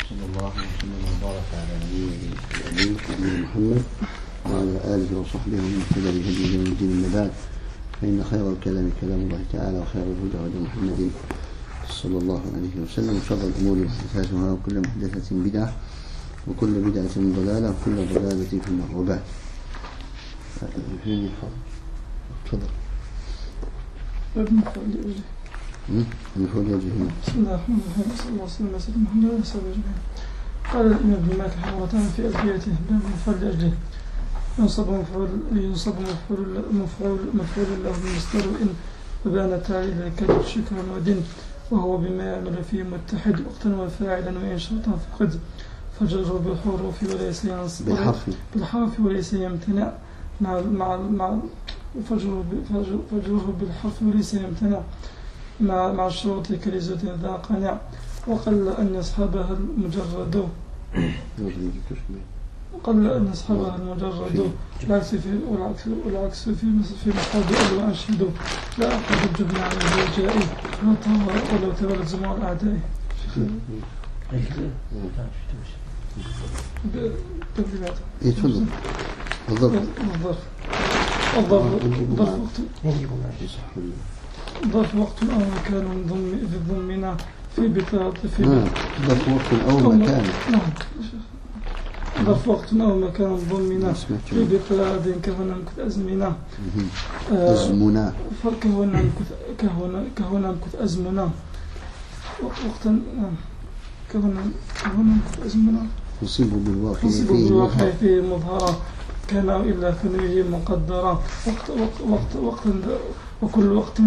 صلى الله وسلم وبارك على نبينا محمد وعلى آله وصحبه ومن اهتدى بهديه يوم الدين. أما بعد، فإن خير الكلام كلام الله تعالى، وخير الهدى هدى محمد صلى الله عليه وسلم، وشر الأمور محدثاتها، وكل محدثة بدعة، وكل بدعة ضلالة، وكل ضلالة في النار. وبعد، تفضل. المفعول لأجله. بسم الله الرحمن الرحيم. صلى الله عليه وسلم محمد وعلى آله أجمعين. قال الإمام ابن مالك رحمه الله في ألفيته باب المفعول لأجله. ينصب مفعول له بالمصدر إن وبان تعليل كذب شكرا ودين، وهو بما يعمل فيه متحد وقتا وفاعلا وإن شرطا فقد، فجره بالحروف وليس ينصب بالحرف وليس يمتنع مع فجره بالحرف وليس يمتنع مع الشروط كلزة ذا قنع، وقل أن يصحبها المجرد والعكس في مصادئ وأنشد، لا أقعد الجبن على الرجاء ولو تولد زمان الأعداء. يتفضل. ظرف وقت أو مكان ضمنا في بطاقة ظرف وقت أو مكان. ظرف وقت أو مكان ضمنا في بطاقة كهنا كث أزمنا كهنا كث أزمنا وقتا كهنا كث أزمنا يصيب بالواقع فيه مظهرا كان إلا ثنيه مقدرا وقتا وكل وقت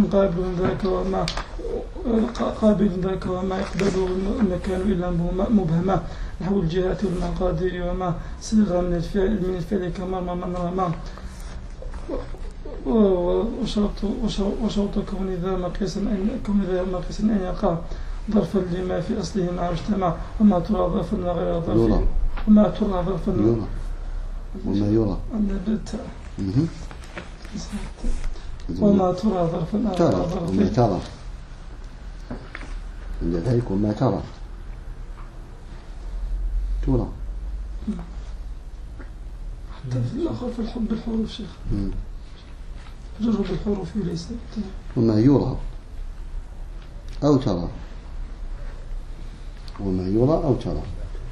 قابل ذاك وما يقبله المكان إلا مبهما، نحو الجهات والمقادير وما صيغ من الفعل كما من رمى، وشرط كون ذا مقيسا أن يقع ظرفا لما في أصله مع اجتماع، وما ترى ظرفا وغير ظرف، وما ترى ظرفا وما يرى وما ترى ظرفا ترى وما ترى عند ذلك وما ترى حتى في الآخر في الحب بالحروف شيخ جرب الحروف ليس وما يرى أو ترى وما يرى أو ترى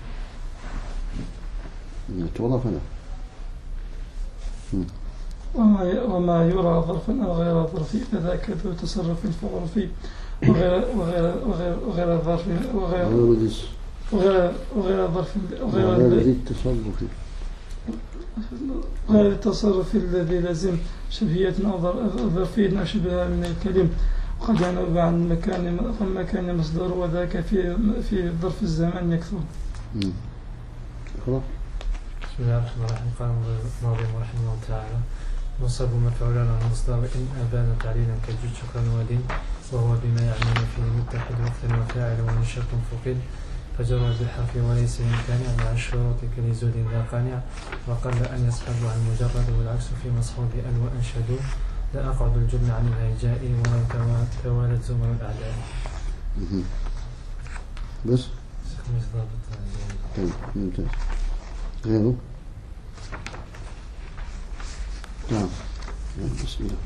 وما ترى فلا وما يرى ظرفا أو غير ظرف فذاك ذو تصرف فعرفي وغير ظرف غير التصرف الذي لازم شبهية أو ظرفية أشبهها من الكلم، وقد ينوب عن مكان مصدر، وذاك في ظرف الزمان يكثر. بسم الله الرحمن الرحيم. قال الناظم رحمه الله تعالى: نصب مفعولا عن مصدر إن أبان تعليلا كالجد شكرا ودين، وهو بما يعمل فيه متحد وقتا وفاعل وإن شرط فقد، فجر بالحرف وليس يمتنع مع الشروط كلزود ذا قانع، وقل أن يصحبها المجرد والعكس في مصحوب أل وأنشد، لا أقعد الجبن عن الهيجاء ولو توالت زمر الأعداء. بس طيب ممتاز. غيره؟ نعم. بسم الله.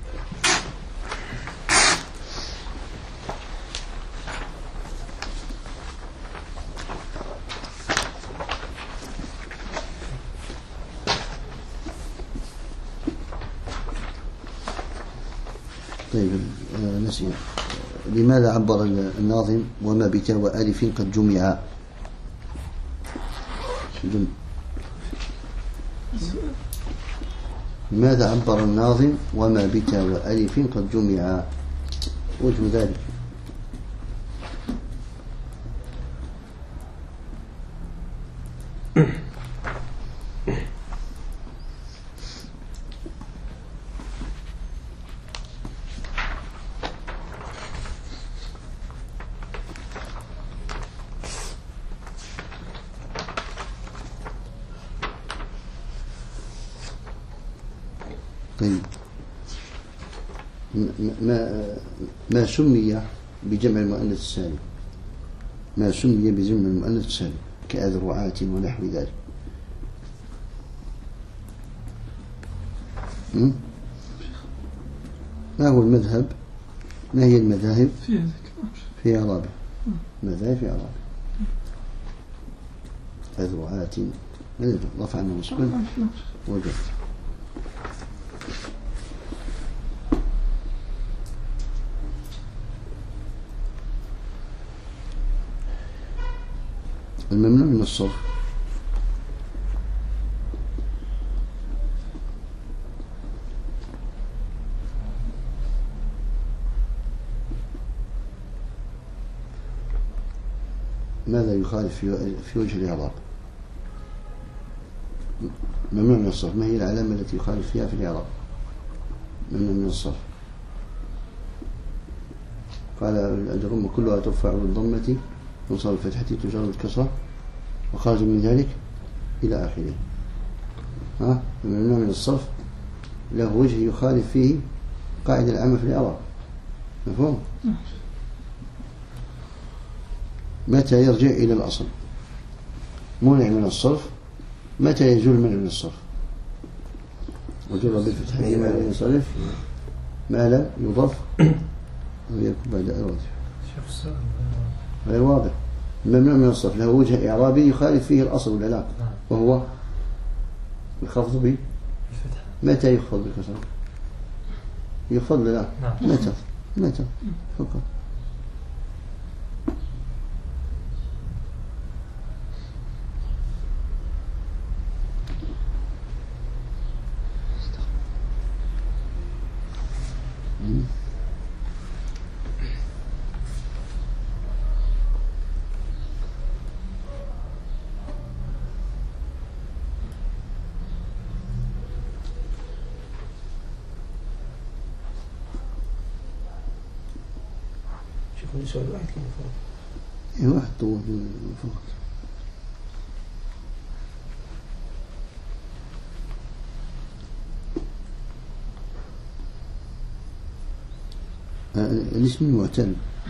طيب نسينا. لماذا عبر الناظم وما بتاء وألف قد جمع؟ لماذا عبر الناظم وما بتاء وألف قد جمع؟ وجه ذلك طيب ما سمي بجمع المؤنث السالم؟ ما سمي بجمع المؤنث السالم كأذرعات ونحو ذلك. ما هو المذهب؟ ما هي المذاهب في إعرابه؟ مذاهب في إعرابه. أذرعات رفعا ونصبا وجر. الممنوع من الصرف ماذا يخالف في وجه الإعراب؟ ممنوع من الصرف، ما هي العلامة التي يخالف فيها في الإعراب؟ ممنوع من الصرف. قال الأجرم كلها ترفع بالضمة تنصب الفتحة تجر بالكسرة وخرج من ذلك إلى آخره. ممنوع من الصرف له وجه يخالف فيه قاعدة العامة في الإعراب. مفهوم؟ متى يرجع إلى الأصل؟ منع من الصرف متى يزول المنع من الصرف؟ وجر بالفتح ما لم ينصرف ما لم يضاف ويكون بعد الواجب غير واضح. الممنوع من الصرف له وجه إعرابي يخالف فيه الأصل ولا لا؟ وهو الخفض بالفتح. متى يخفض بالكسر؟ يخفض لا؟ متى فقط. سؤال واحد كده فقط. ايه واحد طول فقط. الاسم المعتل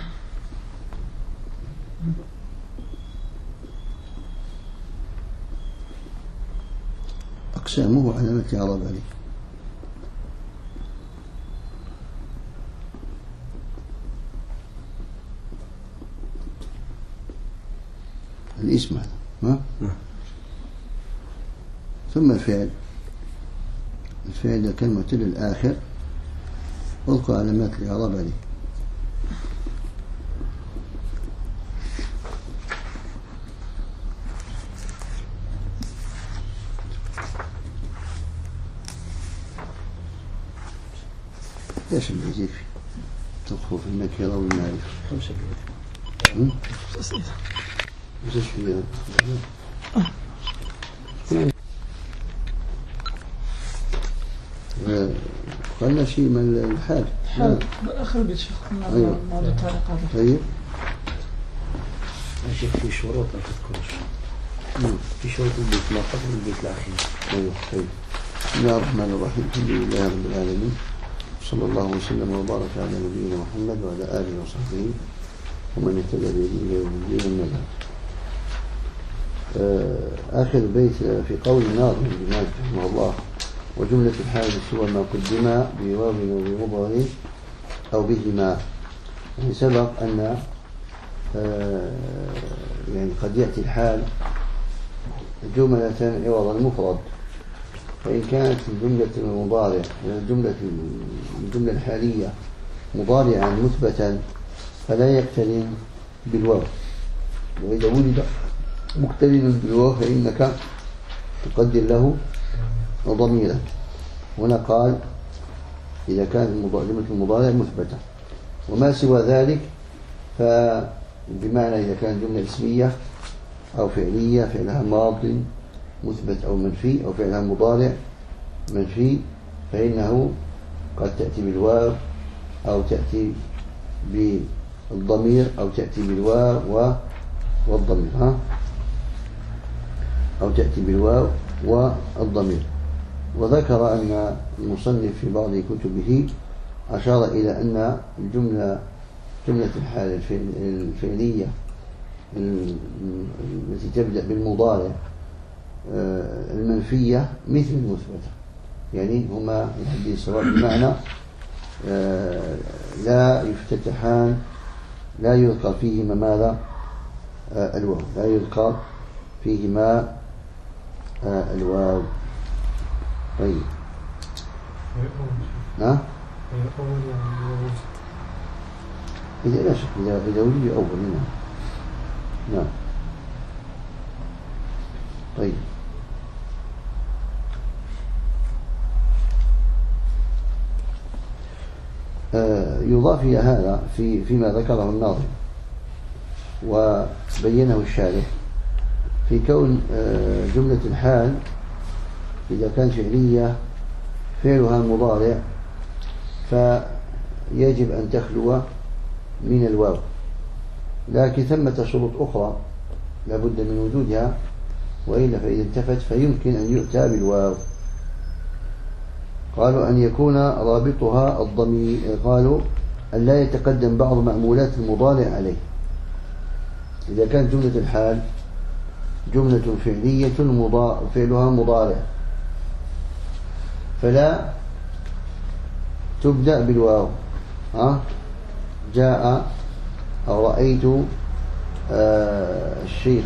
أقسامه وعلامة إعراب عليه. الاسم هذا ثم الفعل إذا كان معتل الآخر اذكر علامات الإعراب عليه. ليش اللي يجيك تدخل في النكرة والمعرفة 5 قلنا شيء من الحال آخر بيت شيخ. أيوة. طيب شيخ في شروط ما تذكرش في شروط البيت ما قبل البيت الأخير. أيوة. طيب بسم الله الرحمن الرحيم الحمد لله رب العالمين صلى الله وسلم وبارك على نبينا محمد وعلى آله وصحبه ومن اهتدى بهديه إلى يوم الدين. أما بعد آخر بيت في قول الناظم بن مالك رحمه الله وجملة الحال سوى ما قدم بواو وبمضارع أو بهما. يعني سبق أن يعني قد يأتي الحال جملة عوض المفرد، فإن كانت الجملة المضارع الجملة الحالية مضارعا مثبتا فلا يقترن بالواو، وإذا ولد مقترن بالواو فإنك تقدر له ضميرا. هنا قال إذا كان جملة المضارع مثبتة، وما سوى ذلك فبمعنى إذا كان جملة اسمية أو فعلية فعلها ماض مثبت أو منفي أو فعلها مضارع منفي فإنه قد تأتي بالواو أو تأتي بالضمير أو تأتي بالواو والضمير أو تأتي بالواو والضمير. وذكر أن المصنف في بعض كتبه أشار إلى أن جملة الحال الفعلية التي تبدأ بالمضارع المنفية مثل المثبتة، يعني هما يحدي سواء بمعنى لا يفتتحان، لا يذكر فيهما ماذا؟ الواو، لا يذكر فيهما الواو. طيب ها؟ إذا لا شك إذا ولي أول. نعم. طيب يضاف إلى هذا فيما ذكره الناظم وبينه الشارح في كون جملة الحال إذا كانت فعلية فعلها المضارع فيجب أن تخلو من الواو، لكن ثمة شروط أخرى لابد من وجودها، وإلا فإذا انتفت فيمكن أن يؤتى بالواو. قالوا أن يكون رابطها الضمير، قالوا أن لا يتقدم بعض مأمولات المضارع عليه. إذا كانت جملة الحال جملة فعلية فعلها مضارع فلا تبدأ بالواو. جاء أو رأيت الشيخ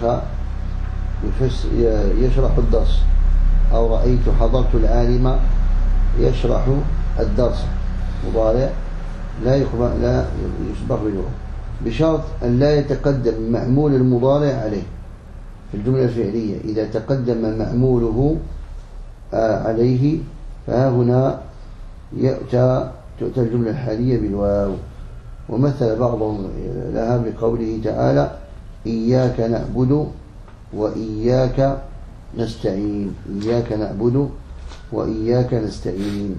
يشرح الدرس، أو رأيت حضرت العالم يشرح الدرس، مضارع لا يسبق بالواو، بشرط أن لا يتقدم مأمول المضارع عليه. في الجملة الفعلية إذا تقدم مأموله عليه فهنا تؤتى الجملة الحالية بالواو. ومثل بعضهم لها بقوله تعالى إياك نعبد وإياك نستعين، إياك نعبد وإياك نستعين،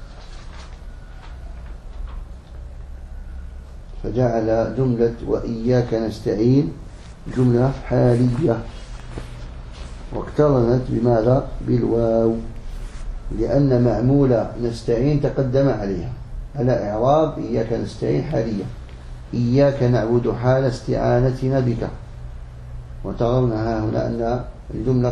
فجعل جملة وإياك نستعين جملة حالية واقترنت بماذا؟ بالواو، لأن معمول نستعين تقدم عليها على إعراب إياك نستعين حالية. إياك نعبد حال استعانتنا بك، وترون هنا أن الجملة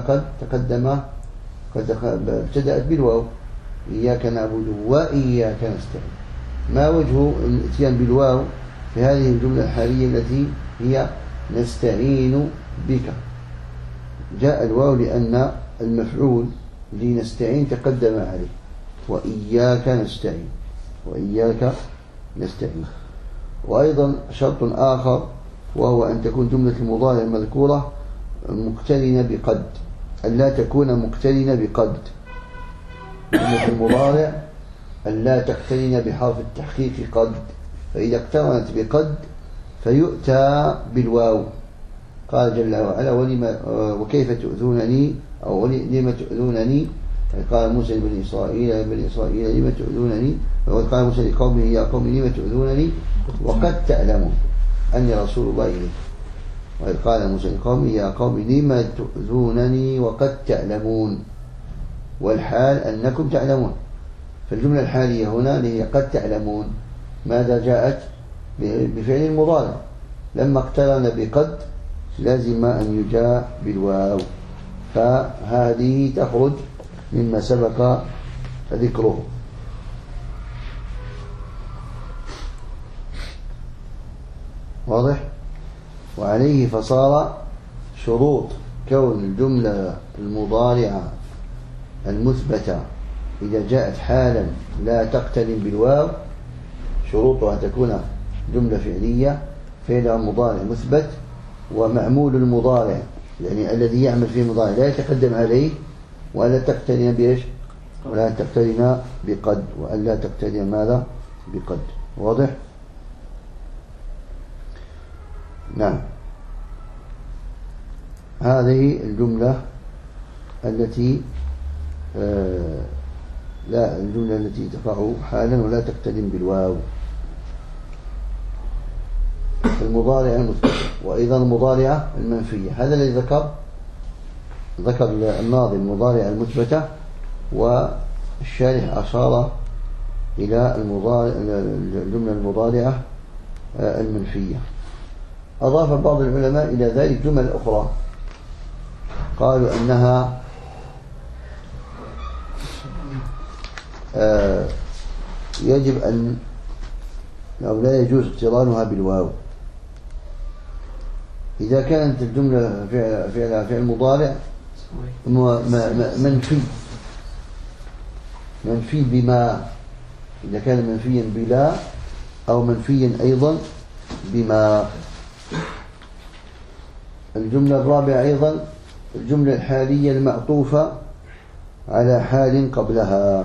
قد ابتدأت بالواو، إياك نعبد وإياك نستعين. ما وجه الاتيان بالواو في هذه الجملة الحالية التي هي نستعين بك؟ جاء الواو لأن المفعول لنستعين تقدم عليه، وإياك نستعين، وإياك نستعين. وأيضا شرط آخر وهو أن تكون جملة المضارع المذكورة مقترنة بقد، أن لا تكون مقترنة بقد. جملة المضارع أن لا تقترن بحرف التحقيق قد، فإذا اقترنت بقد فيؤتى بالواو. قال جل وعلا وكيف تؤذونني، أو لم تؤذونني، قال موسى لبني إسرائيل لم تؤذونني، وقال موسى لقومه يا قوم لم تؤذونني وقد تعلمون أني رسول الله إليكم. وإذ قال موسى لقومه يا قوم لم تؤذونني وقد تعلمون، والحال أنكم تعلمون. فالجملة الحالية هنا هي قد تعلمون، ماذا جاءت؟ بفعل المضارع، لما اقترن بقد لازم أن يجاء بالواو، فهذه تخرج مما سبق ذكره. واضح؟ وعليه فصار شروط كون الجملة المضارعة المثبتة إذا جاءت حالا لا تقترن بالواو، شروطها تكون جملة فعلية فعلها مضارع مثبت، ومعمول المضارع يعني الذي يعمل فيه المضارع لا يتقدم عليه، وألا تقترن بإيش؟ ولا تقترن بقد، وألا تقترن ماذا؟ بقد. واضح؟ نعم. هذه الجملة التي الجملة التي تقع حالا ولا تقترن بالواو، المضارع المثبت. وأيضا المضارعة المنفية، هذا الذي ذكر الناظم المضارعة المثبتة، والشارح أشار إلى الجملة المضارعة المنفية. أضاف بعض العلماء إلى ذلك جمل أخرى، قالوا أنها يجب أن أو لا يجوز اقترانها بالواو إذا كانت الجملة فعل مضارع منفي بما، إذا كان منفيا بلا أو منفيا أيضا بما. الجملة الرابعة أيضا الجملة الحالية المعطوفة على حال قبلها،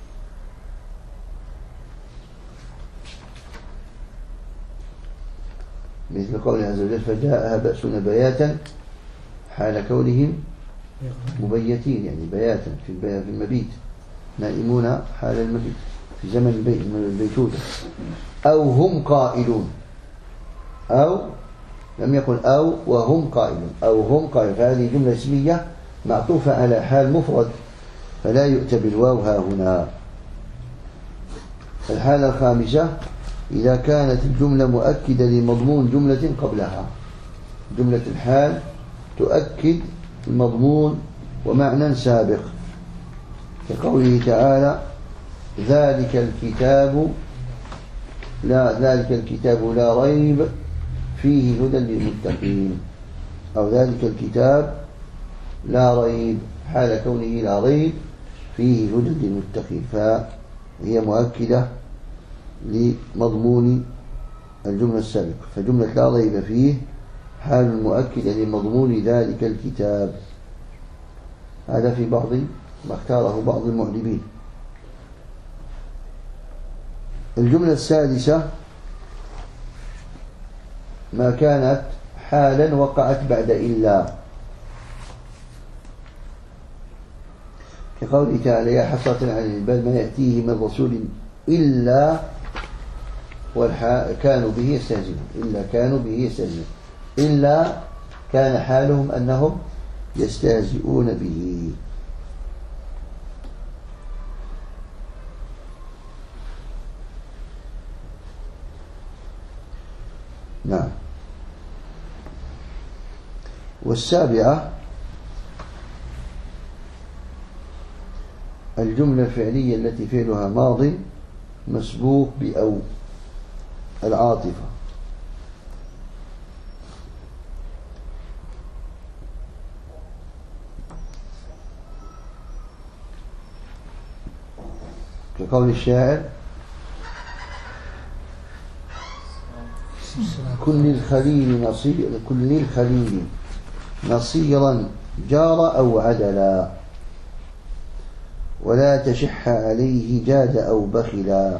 مثل قوله عز وجل فجاءها بأسنا بياتا حال كونهم مبيتين، يعني بياتا في المبيت، نائمون حال المبيت في زمن البيتوتة. أو هم قائلون، أو لم يقل أو وهم قائلون، أو هم قائلون، فهذه جملة اسمية معطوفة على حال مفرد فلا يؤتى بالواو ها هنا. الحالة الخامسة إذا كانت الجملة مؤكدة لمضمون جملة قبلها، جملة الحال تؤكد المضمون ومعنى سابق، كقوله تعالى ذلك الكتاب لا ريب فيه هدى للمتقين، أو ذلك الكتاب لا ريب حال كونه لا ريب فيه هدى للمتقين، فهي مؤكدة لمضمون الجملة السابقة. فجملة لا ريب فيه حال مؤكدة لمضمون ذلك الكتاب. هذا في بعض ما اختاره بعض المعلمين. الجملة السادسة ما كانت حالا وقعت بعد إلا، كقوله تعالى يا حسرة على العباد ما يأتيه من رسول إلا كانوا به يستهزئون، إلا كان حالهم أنهم يستهزئون به. نعم. والسابعة الجملة الفعلية التي فعلها ماض مسبوق بأو العاطفة، كقول الشاعر كن للخليل نصيرا جار أو عدلا ولا تشح عليه جاد أو بخلا.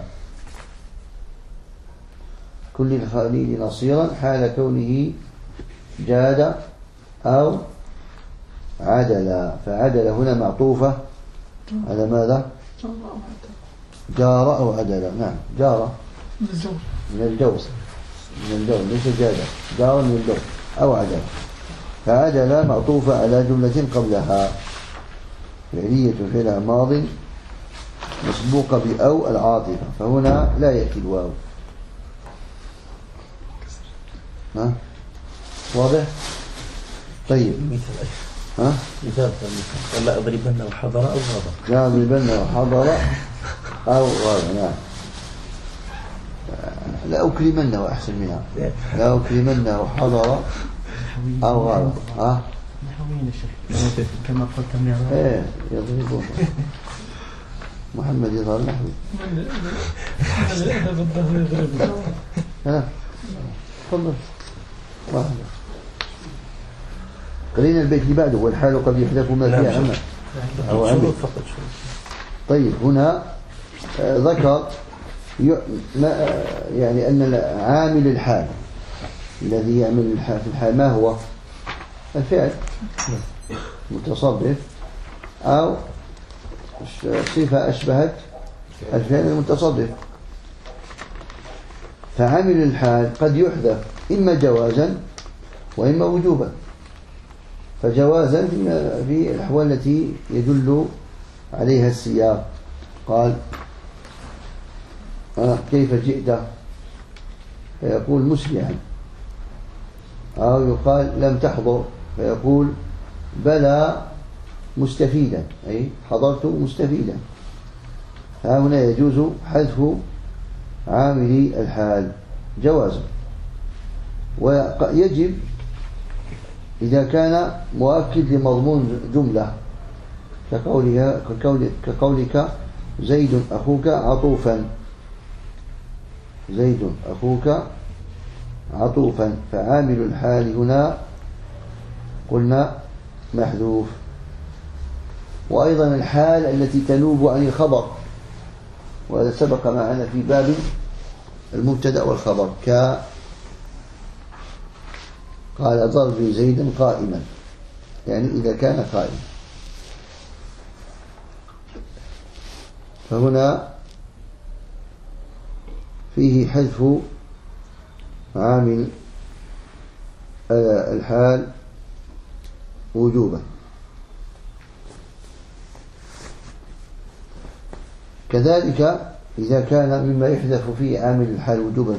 كن للخليل نصيرا حال كونه جاد أو عدلا، فعدل هنا معطوفة على ماذا؟ جار أو عدلا. نعم جار من الجور ليس جاد، جار من الجور أو عدل، فعدل معطوفة على جملة قبلها فعلية فعل ماض مسبوقة بأو العاطفة، فهنا لا يأتي الواو. ها واضح؟ طيب مثال لا أضربن وحضر أو غضب، لا أضربن وحضر أو غضب. نعم لا أكرمنه أحسن منها، لا أكرمنه وحضر أو غضب. نحوين الشيخ كما قلت من ايه يضربون محمد يظهر نحوي تفضل واحد. قرينا البيت اللي بعده والحال قد يحذف ما فيها عمل أو عمل. طيب هنا ذكر يعني أن عامل الحال الذي يعمل في الحال ما هو؟ الفعل متصرف أو صفة أشبهت الفعل المتصرف. فعامل الحال قد يحذف إما جوازا وإما وجوبا. فجوازا في الأحوال التي يدل عليها السياق، قال كيف جئت فيقول مسرعا، أو يقال لم تحضر فيقول بلى مستفيدا، أي حضرت مستفيدا. هنا يجوز حذف عامل الحال جوازا. ويجب إذا كان مؤكد لمضمون جملة كقولك زيد أخوك عطوفا، زيد أخوك عطوفا، فعامل الحال هنا قلنا محذوف. وأيضا الحال التي تنوب عن الخبر، وهذا سبق معنا في باب المبتدأ والخبر، قال ضربي زيدا قائما، يعني إذا كان قائما. فهنا فيه حذف عامل الحال وجوبا. كذلك إذا كان مما يحذف فيه عامل الحال وجوبا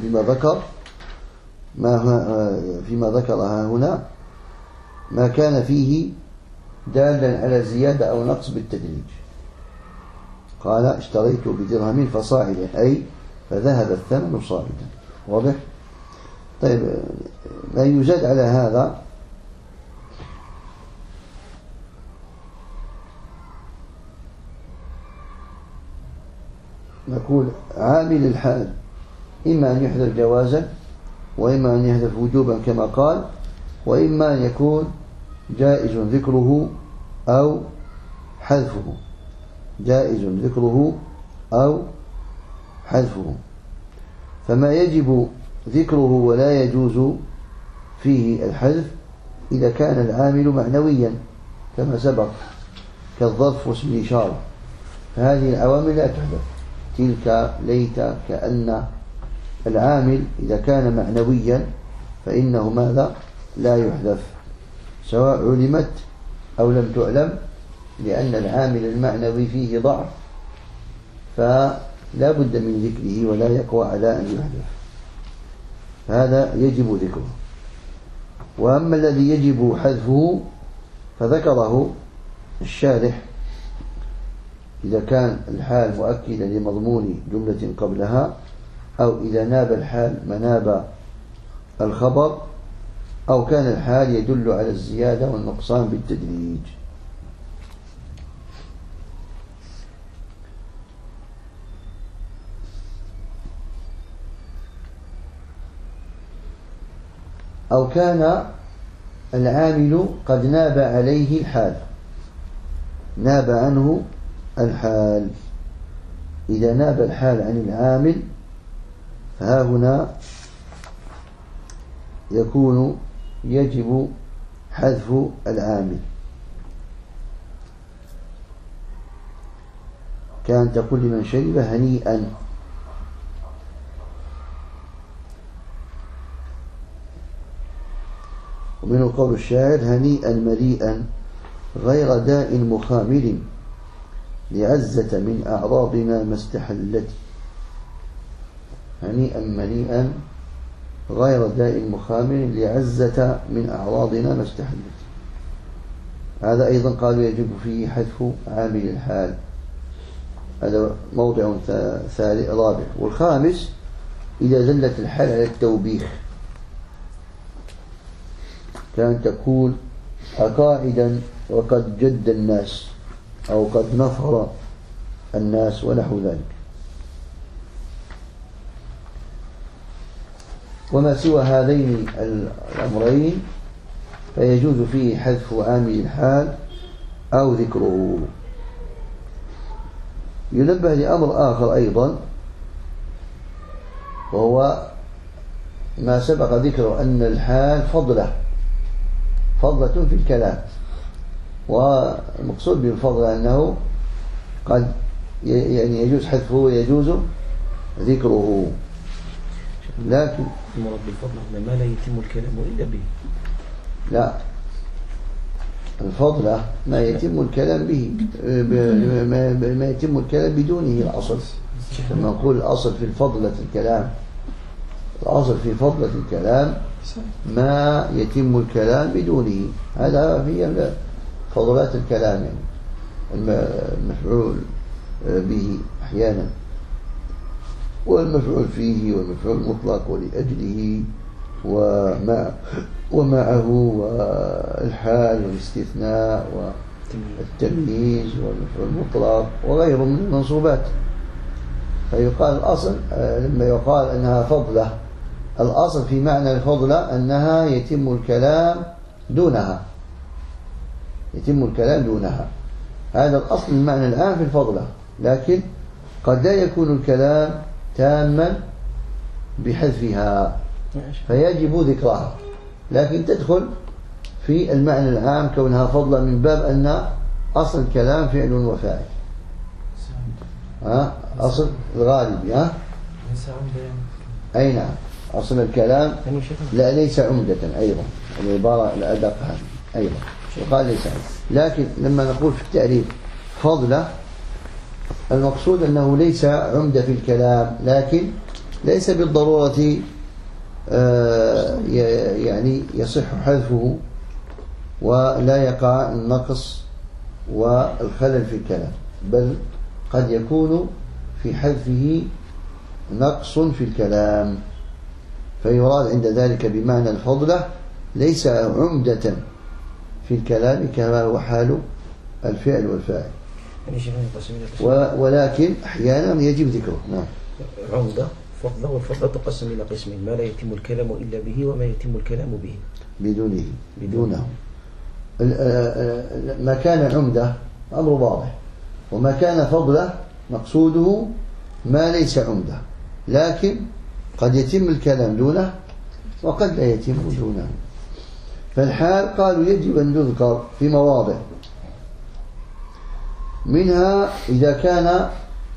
فيما ذكرها هنا ما كان فيه دالا على زيادة أو نقص بالتدريج. قال اشتريت بدرهم فصاعدا، أي فذهب الثمن صاعدا. واضح؟ طيب، ما يزاد على هذا نقول عامل الحال إما أن يحذف جوازا، وإما أن يحذف وجوبا كما قال، وإما أن يكون جائز ذكره أو حذفه، جائز ذكره أو حذفه. فما يجب ذكره ولا يجوز فيه الحذف إذا كان العامل معنويا كما سبق كالظرف واسم الإشارة، فهذه العوامل لا تحذف. تلك، ليت، كأن. العامل إذا كان معنويا فإنه ماذا؟ لا يحذف، سواء علمت أو لم تعلم، لأن العامل المعنوي فيه ضعف فلا بد من ذكره ولا يقوى على أن يحذف، هذا يجب ذكره. وأما الذي يجب حذفه فذكره الشارح إذا كان الحال مؤكدا لمضمون جملة قبلها، أو إذا ناب الحال مناب الخبر، أو كان الحال يدل على الزيادة والنقصان بالتدريج. أو كان العامل قد ناب عليه الحال، ناب عنه الحال. إذا ناب الحال عن العامل فها هنا يكون يجب حذف العامل، كان تقول لمن شرب هنيئا، ومنه قول الشاعر هنيئا مليئا غير داء مخامل لعزة من أعراضنا ما استحلت. هنيئا مليئا غير داء مخامل لعزة من أعراضنا ما استحلت. هذا أيضا قالوا يجب فيه حذف عامل الحال، هذا موضع رابع. والخامس إذا دلت الحال على التوبيخ، كان تقول أقاعدا وقد جد الناس، أو قد نفر الناس ونحو ذلك. وما سوى هذين الأمرين فيجوز فيه حذف عامل الحال أو ذكره. ينبه لأمر آخر أيضا، وهو ما سبق ذكره أن الحال فضلة في الكلام، والمقصود بالفضل أنه قد يعني يجوز حذفه ويجوز ذكره. لكن المراد بالفضل ما لا يتم الكلام إلا به. لا، الفضلة ما يتم الكلام به، ما يتم الكلام بدونه الأصل. لما نقول الأصل في الفضلة الكلام، الأصل في فضلة الكلام ما يتم الكلام بدونه. هذا هي فضلات الكلام، يعني المفعول به أحيانا، والمفعول فيه، والمفعول المطلق ولأجله ومعه، والحال والاستثناء والتمييز والمفعول المطلق وغيره من المنصوبات. فيقال الأصل لما يقال أنها فضلة، الأصل في معنى الفضلة أنها يتم الكلام دونها، يتم الكلام دونها. هذا الأصل المعنى العام في الفضلة، لكن قد لا يكون الكلام تاما بحذفها فيجب ذكرها، لكن تدخل في المعنى العام كونها فضلة من باب أن أصل الكلام فعل وفاعل. أصل الغالب ليس عمدة. أي نعم، أصل الكلام لا ليس عمدة أيضا، العبارة الأدق أيضا يقال ليس عمدة. لكن لما نقول في التعريف فضلة، المقصود أنه ليس عمدة في الكلام، لكن ليس بالضرورة يعني يصح حذفه ولا يقع النقص والخلل في الكلام، بل قد يكون في حذفه نقص في الكلام، فيراد عند ذلك بمعنى الفضلة ليس عمدة في الكلام كما هو حال الفعل والفاعل، ولكن أحيانا يجب ذكره. نعم. عمدة فضلة، والفضلة تقسم إلى قسمين: ما لا يتم الكلام إلا به، وما يتم الكلام به بدونه. ما كان عمدة أمر واضح، وما كان فضلة مقصوده ما ليس عمدة، لكن قد يتم الكلام دونه وقد لا يتم دونه. فالحال قالوا يجب أن يذكر في مواضع، منها إذا كان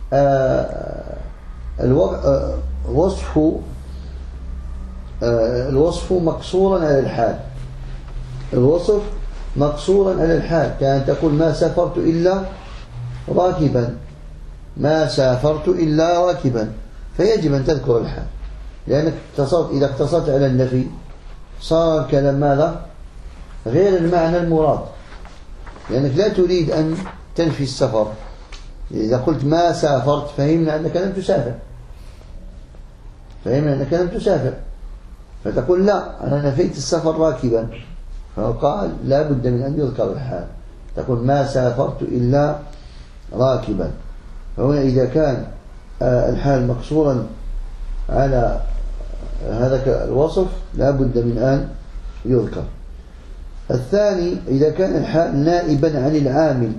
الوصف مقصورا على الحال، الوصف مقصورا على الحال، كان تقول ما سافرت إلا راكبا، ما سافرت إلا راكبا، فيجب أن تذكر الحال، لأنك إذا اقتصرت على النفي صار الكلام ماذا؟ غير المعنى المراد، لأنك لا تريد أن تنفي السفر. إذا قلت ما سافرت فهمنا أنك لم تسافر، فتقول لا أنا نفيت السفر راكبا، فقال لا بد من أن يذكر الحال، تقول ما سافرت إلا راكبا. فهنا إذا كان الحال مقصورا على هذا الوصف لا بد من أن يذكر. الثاني إذا كان الحال نائبا عن العامل،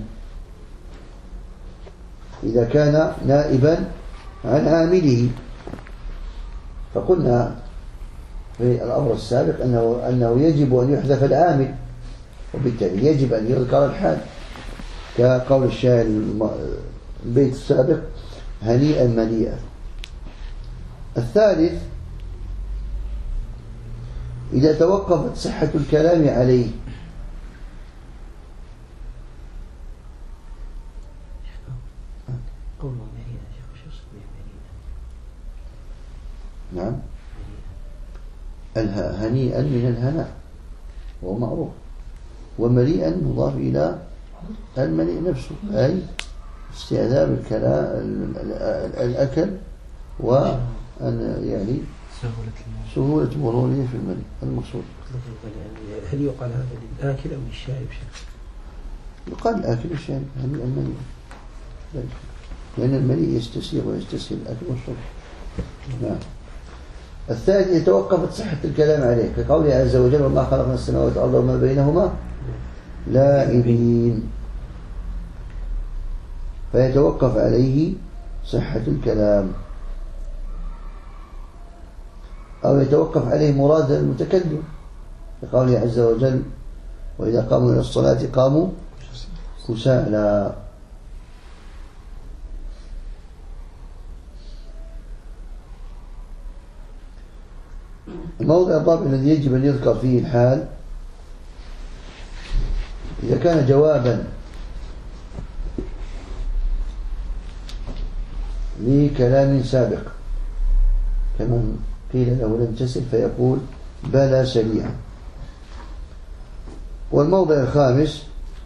إذا كان نائبا عن عامله، فقلنا في الأمر السابق أنه يجب أن يحذف العامل، وبالتالي يجب أن يذكر الحال، كقول الشاعر البيت السابق: هنيئا مليئا. الثالث إذا توقفت صحة الكلام عليه، نعم، هنيئا من الهناء وهو معروف، ومليئا مضاف إلى المليء نفسه، أي استعذاب الكلام الأكل وأن يعني سهولة مروره في المليء المقصود. هل يقال هذا للآكل أو للشارب؟ يقال الآكل والشارب هنيئا مليئا، لأن المليء يستسيغ ويستسهل الأكل والشرب. نعم. الثالث يتوقفت صحة الكلام عليه، كقوله عز وجل: وما خلقنا السماوات والأرض وما بينهما لاعبين، فيتوقف عليه صحة الكلام، أو يتوقف عليه مراد المتكلم، كقوله عز وجل: وإذا قاموا إلى الصلاة قاموا كسالى. الموضع الرابع الذي يجب أن يذكر فيه الحال إذا كان جوابا لكلام سابق، كمن قيل له لن تسل فيقول بلى سريعا. والموضع الخامس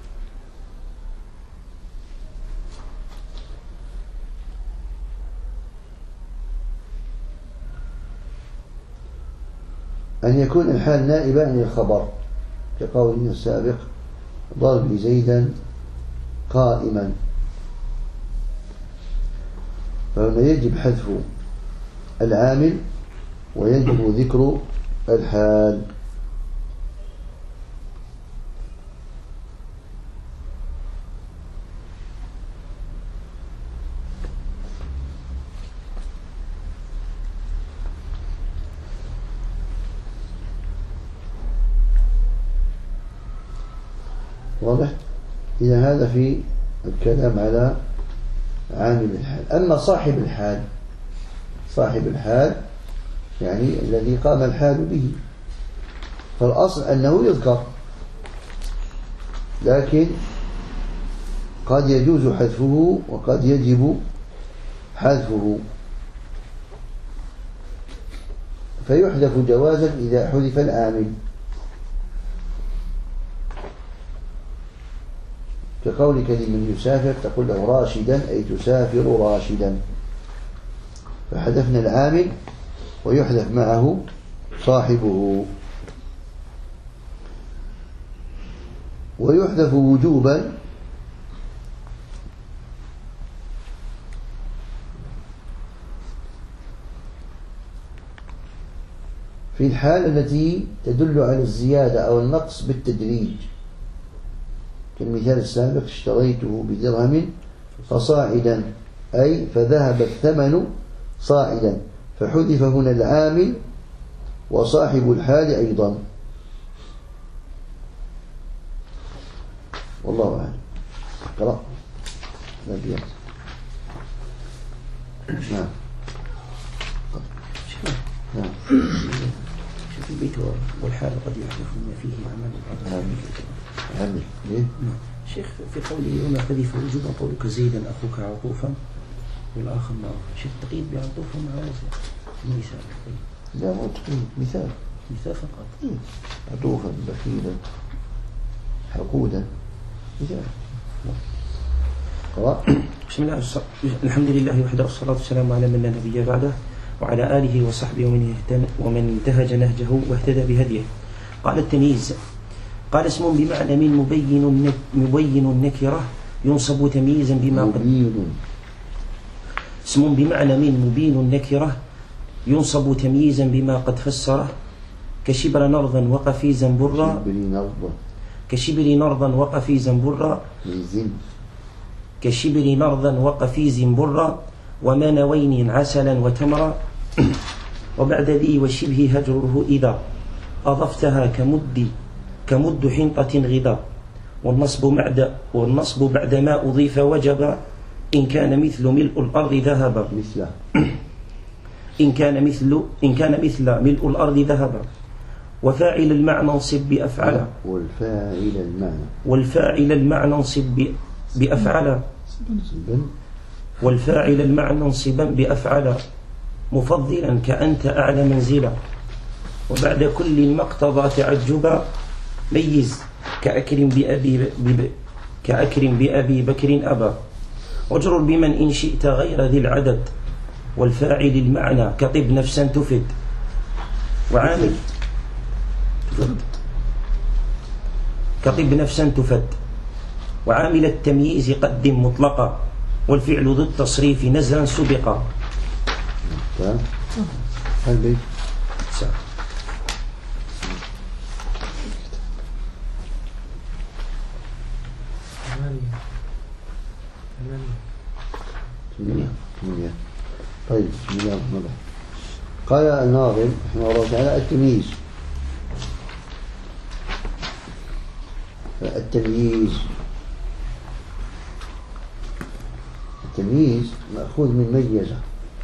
أن يكون الحال نائبا عن الخبر كقولنا السابق ضرب زيدا قائما، فهنا يجب حذف العامل ويجب ذكر الحال. واضح؟ إذا هذا في الكلام على عامل الحال. أما صاحب الحال يعني الذي قام الحال به، فالأصل أنه يذكر، لكن قد يجوز حذفه وقد يجب حذفه، فيحذف جوازا إذا حذف العامل، كقولك لمن يسافر تقول له راشدا أي تسافر راشدا، فحذفنا العامل ويحذف معه صاحبه. ويحذف وجوبا في الحال التي تدل على الزيادة أو النقص بالتدريج، كالمثال السابق اشتريته بدرهم فصاعدا أي فذهب الثمن صاعدا، فحذف هنا العامل وصاحب الحال أيضا. والله أعلم. قرأ نبيا. نعم. نعم. شوف البيت والحال قد يحدث ما فيه عمل ليه؟ شيخ في قوله وما حذف وجوبا قولك زيدا أخوك عطوفا والآخر معه، شيخ تقييد بعطوفا مع مثال. لا مو تقييد، مثال فقط. عطوفا بخيلا حقودا مثال. بسم الله الحمد لله وحده والصلاة والسلام على من لا نبي بعده وعلى آله وصحبه ومن انتهج نهجه واهتدى بهديه. قال التمييز، قال اسم بمعنى من مبين النكرة ينصب تمييزا بما قد اسم بمعنى من مبين النكرة ينصب تمييزا بما قد فسره، كشبر نرضا وقفيزا برا كشبر نرضا وقفيزا برا كشبر نرضا وقفيز برا وما نوين عسلا وتمرا. وبعد ذي وشبه هجره إذا أضفتها كمد حنطة غذا. والنصب بعد ما أضيف وجب إن كان مثل ملء الأرض ذهبا إن كان مثل ملء الأرض ذهبا. وفاعل المعنى انصب بأفعل والفاعل المعنى انصب بأفعل والفاعل المعنى انصبا بأفعل مفضلا كأنت أعلى منزلا. وبعد كل ما اقتضى تعجبا ميز كأكرم بأبي بكر أبا. واجرر بمن إن شئت غير ذي العدد والفاعل المعنى كطب نفسا تفد وعامل كطب نفسا تفد وعامل التمييز قدم مطلقا والفعل ضد التصريف نزلا سبقا. البيت طيب. بسم الله الرحمن الرحيم. قال الناظم رحمه الله تعالى التمييز مأخوذ من ميزة،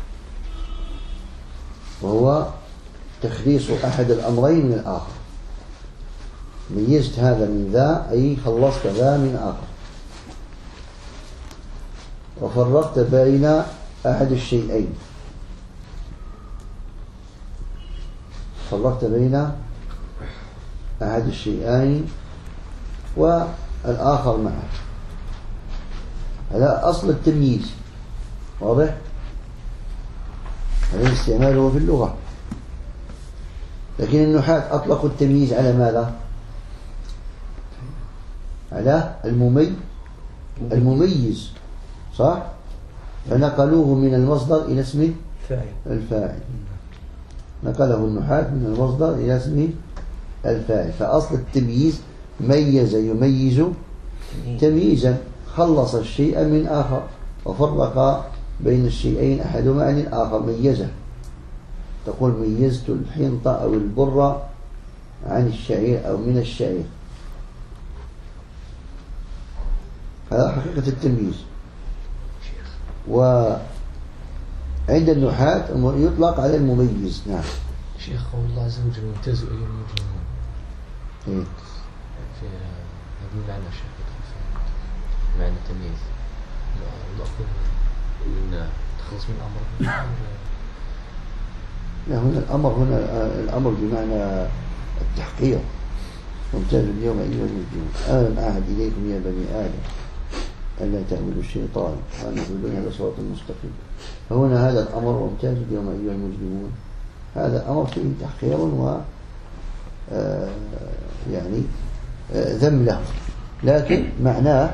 وهو تخليص أحد الأمرين من الآخر. ميزت هذا من ذا أي خلصت ذا من آخر، وفرقت بين أحد الشيئين. فرقت بين أحد الشيئين والآخر معه. هذا أصل التمييز، واضح؟ هذا استعماله في اللغة. لكن النحاة أطلقوا التمييز على ماذا؟ على المميز، صح؟ فنقلوه من المصدر إلى اسم الفاعل. نقله النحاة من المصدر إلى اسم الفاعل. فأصل التمييز ميز يميز تمييزا، خلص الشيء من آخر وفرق بين الشيئين أحدهما عن الآخر، ميزه. تقول ميزت الحنطة أو البر عن الشعير أو من الشعير. هذا حقيقة التمييز. وعند النحاة يطلق على المميز. نعم شيخ، قول الله عز وجل وامتازوا أيها المجرمون، إيه؟ في هذا المعنى شيخ، معنى التمييز نأخذ من تخلص من الأمر. لا، هنا الأمر بمعنى التحقير. وامتازوا اليوم أيها المجرمون ألم أعهد إليكم يا بني آدم ألا تعبدوا الشيطان وأن اعبدوني على صراط مستقيم. فهنا هذا الأمر وامتازوا اليوم أيها المجرمون، هذا أمر فيه تحقير و يعني ذم له، لكن معناه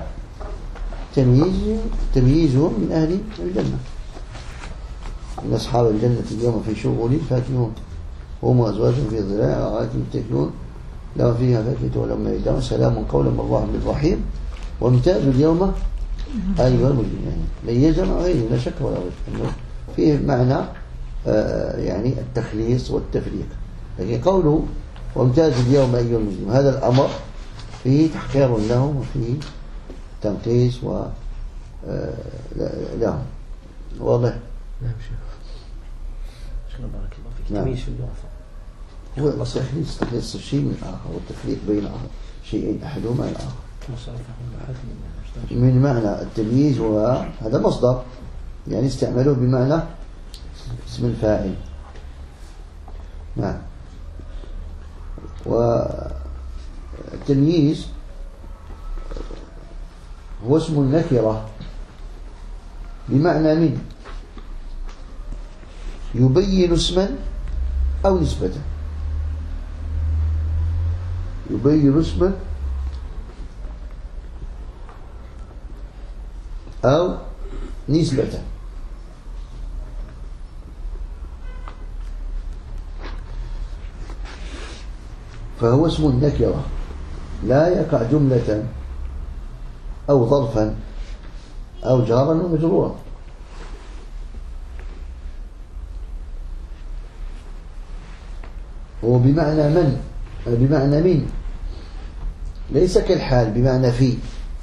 تمييزهم من أهل الجنة. إن أصحاب الجنة اليوم في شغل فاكهون هم وأزواجهم في ظلال على الأرائك متكئون لهم فيها فاكهة ولهم ما يدعون سلام قولا من الله رحيم. وامتازوا اليوم أيها المجرمون. ميزا غيره لا شك ولا ريب أنه فيه معنى يعني التخليص والتفريق. لكن قوله وامتازوا اليوم أيها المجرمون هذا الأمر فيه تحقير لهم وفيه تنقيص لهم. واضح؟ نعم شيخ. شكرا بارك الله فيك. نعم. تمييز في اللغة هو تخليص الشيء من الآخر والتفريق بين شيئين أحدهما عن الآخر من معنى التمييز. وهذا مصدر يعني استعملوه بمعنى اسم الفاعل. نعم. والتمييز هو اسم النكرة بمعنى من، يبين اسما أو نسبة. يبين اسما أو نسبة. فهو اسم النكرة لا يقع جملة أو ظرفا أو جارا ومجرورا. هو بمعنى من ليس كالحال بمعنى في.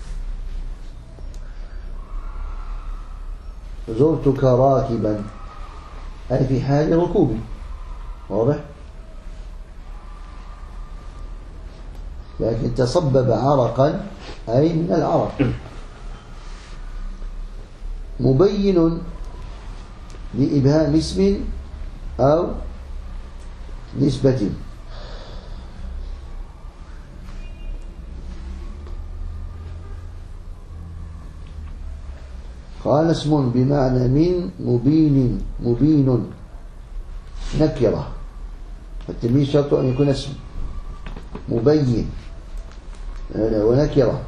زرتك راكبا أي في حال ركوبي. واضح؟ لكن تصبب عرقا أي من العرق. مبين لإبهام اسم أو نسبة. قال اسم بمعنى من مبين نكرة. التمييز شرط أن يكون اسم مبين ونكرة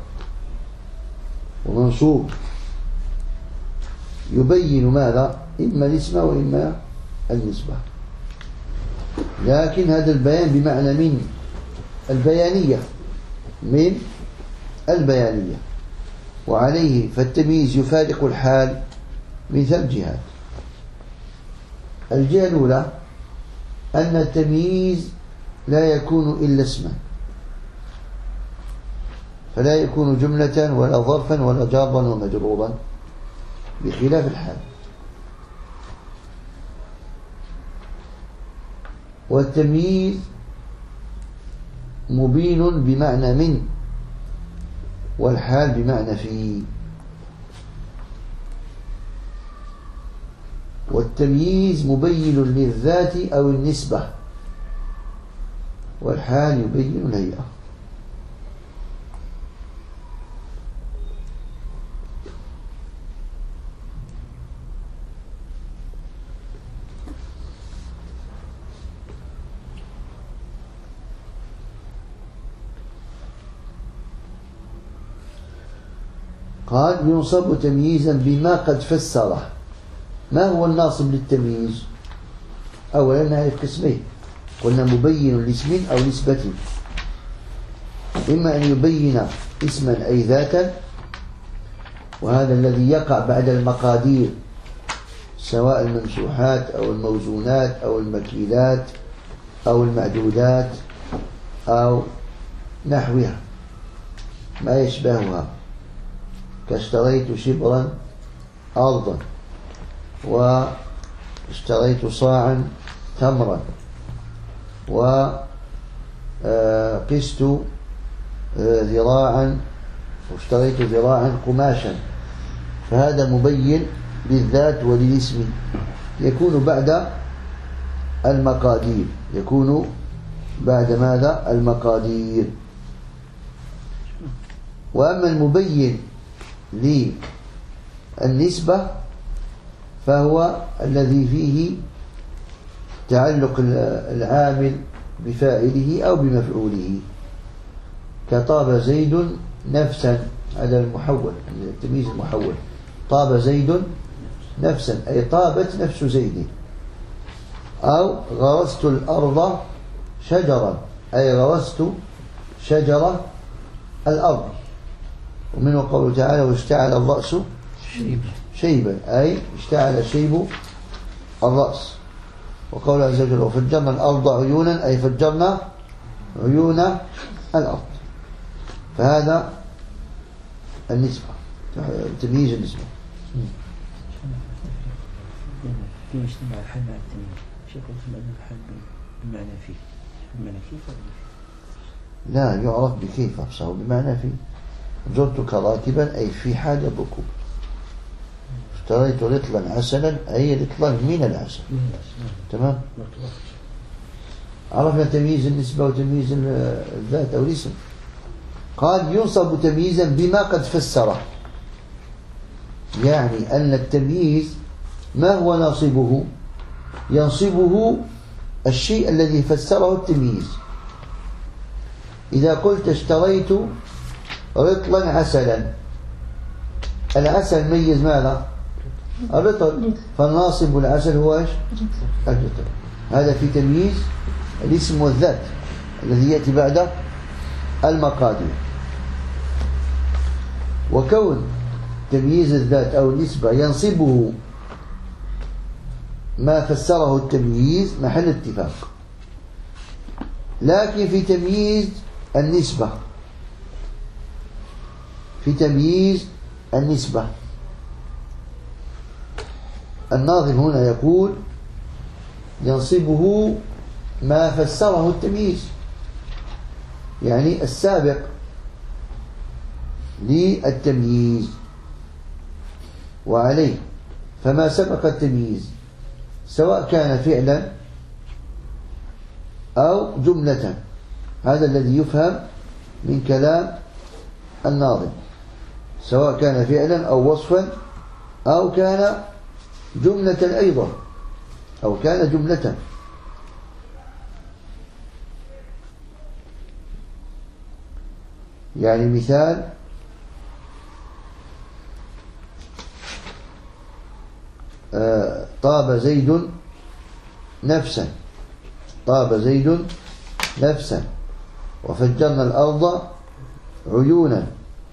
ومنصوب يبين ماذا؟ إما الاسم وإما النسبة. لكن هذا البيان بمعنى من البيانية وعليه فالتمييز يفارق الحال من ثلاث جهات. الجهة الأولى أن التمييز لا يكون إلا اسما، فلا يكون جملة ولا ظرفا ولا جارا ومجرورا بخلاف الحال. والتمييز مبين بمعنى من والحال بمعنى في. والتمييز مبين للذات أو النسبة والحال يبين الهيئة. قال ينصب تمييزا بما قد فسره. ما هو الناصب للتمييز؟ أولا نعرف قسمين، قلنا مبين لاسم أو نسبة، إما أن يبين اسما أي ذاتا، وهذا الذي يقع بعد المقادير سواء الممسوحات أو الموزونات أو المكيلات أو المعدودات أو نحوها ما يشبهها، كاشتريت شبرا أرضا، واشتريت صاعا تمرا، وقست ذراعا، واشتريت ذراعا قماشا. فهذا مبين للذات وللاسم، يكون بعد المقادير، يكون بعد ماذا؟ المقادير. وأما المبين للنسبة فهو الذي فيه تعلق العامل بفاعله أو بمفعوله، كطاب زيد نفسا، هذا المحول، التمييز المحول. طاب زيد نفسا أي طابت نفس زيد. أو غرست الأرض شجرا أي غرست شجرة الأرض. ومنه قوله تعالى واشتعل الرأس شيبا أي اشتعل شيب الرأس. وقول عز وجل وفجرنا الأرض عيونا أي فجرنا عيون الأرض. فهذا النسبة، تمييز النسبة. في مجتمع الحال مع التمييز شيخ أن الحال بمعنى فيه، بمعنى كيف لا يعرف بكيف أبصر، بمعنى فيه. زرتك راكبا أي في حال الركوب. اشتريت رطلا عسلا أي رطلا من العسل. تمام. عرفنا تمييز النسبة وتمييز الذات أو الاسم. قال ينصب تمييزا بما قد فسره، يعني أن التمييز ما هو ناصبه؟ ينصبه الشيء الذي فسره التمييز. إذا قلت اشتريت رطلا عسلا، العسل ميز ماذا؟ الرطل، فالناصب العسل هو ايش؟ الرطل. هذا في تمييز الاسم والذات الذي يأتي بعد المقادير. وكون تمييز الذات أو النسبة ينصبه ما فسره التمييز محل اتفاق. لكن في تمييز النسبة، في تمييز النسبة الناظم هنا يقول ينصبه ما فسره التمييز، يعني السابق للتمييز وعليه. فما سبق التمييز سواء كان فعلا أو جملة، هذا الذي يفهم من كلام الناظم، سواء كان فعلا أو وصفا أو كان جملة أيضا، أو كان جملة. يعني مثال طاب زيد نفسا، طاب زيد نفسا، وفجرنا الأرض عيونا،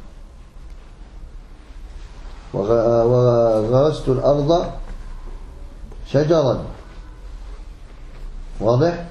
وغرست الأرض شجرا. واضح؟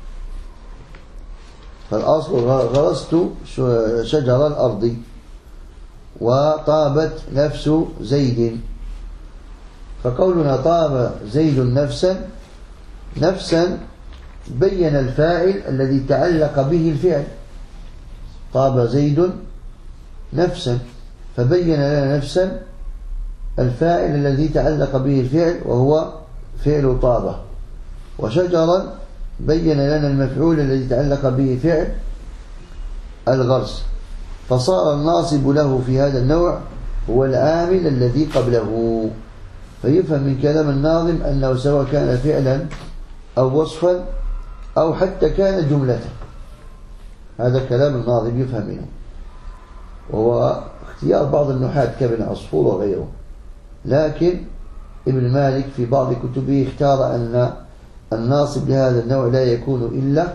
فالأصل غرست شجر الأرض، وطابت نفس زيد. فقولنا طاب زيد نفسا، نفسا بين الفاعل الذي تعلق به الفعل. طاب زيد نفسا، فبين لنا نفسا الفاعل الذي تعلق به الفعل وهو فعل طابة. وشجرا بين لنا المفعول الذي تعلق به فعل الغرس، فصار الناصب له في هذا النوع هو العامل الذي قبله. فيفهم من كلام الناظم أنه سواء كان فعلا أو وصفا أو حتى كان جملة، هذا كلام الناظم يفهم منه، وهو اختيار بعض النحاة كابن عصفور وغيره. لكن ابن مالك في بعض كتبه اختار أن الناصب لهذا النوع لا يكون إلا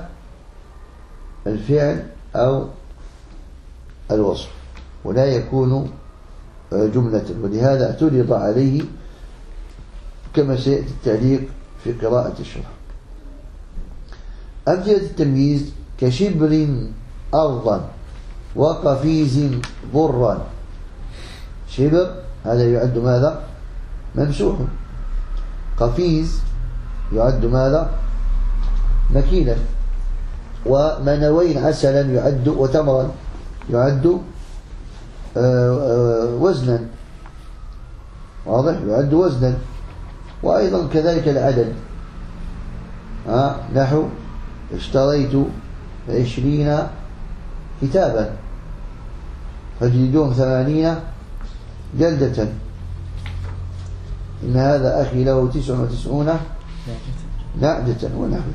الفعل أو الوصف، ولا يكون جملة، ولهذا اعترض عليه كما سيأتي التعليق في قراءة الشرح. أمثلة التمييز كشبر أرضا وقفيز ضرا. شبر هذا يعد ماذا؟ ممسوح. قفيز يعد ماذا؟ مكيلا. ومنوين عسلا يعد، وتمرا يعد وزنا، واضح؟ يعد وزنا. وأيضا كذلك العدد، نحو اشتريت 20 كتابا فاجلدوهم 80 جلدة، إن هذا أخي له 99 نعجة ونحوه.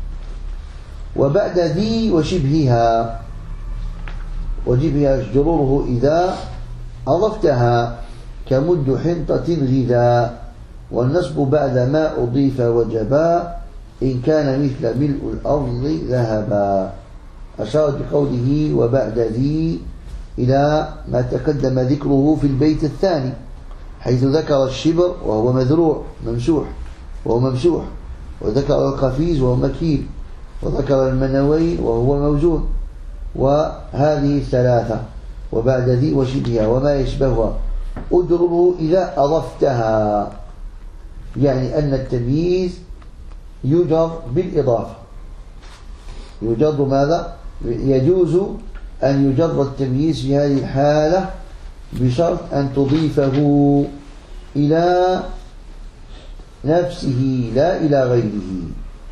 وبعد ذي وشبهها، وجبهها جروره إذا أضفتها كمد حنطة الغذاء، والنصب بعد ما أضيف وجبا إن كان مثل ملء الأرض ذهبا. أشار بقوله وبعد ذي إلى ما تقدم ذكره في البيت الثاني، حيث ذكر الشبر وهو مذروع ممسوح وهو ممسوح، وذكر القفيز وهو مكيل، وذكر المنوي وهو موزون. وهذه الثلاثة وبعد ذي وشبهها وما يشبهها أجره إذا أضفتها، يعني أن التمييز يجر بالإضافة. يجر ماذا؟ يجوز أن يجر التمييز في هذه الحالة بشرط أن تضيفه إلى نفسه لا إلى غيره.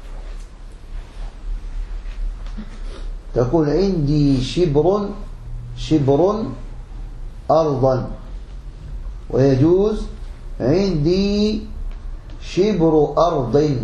تقول عندي شبر أرضا، ويجوز عندي شبر أرض.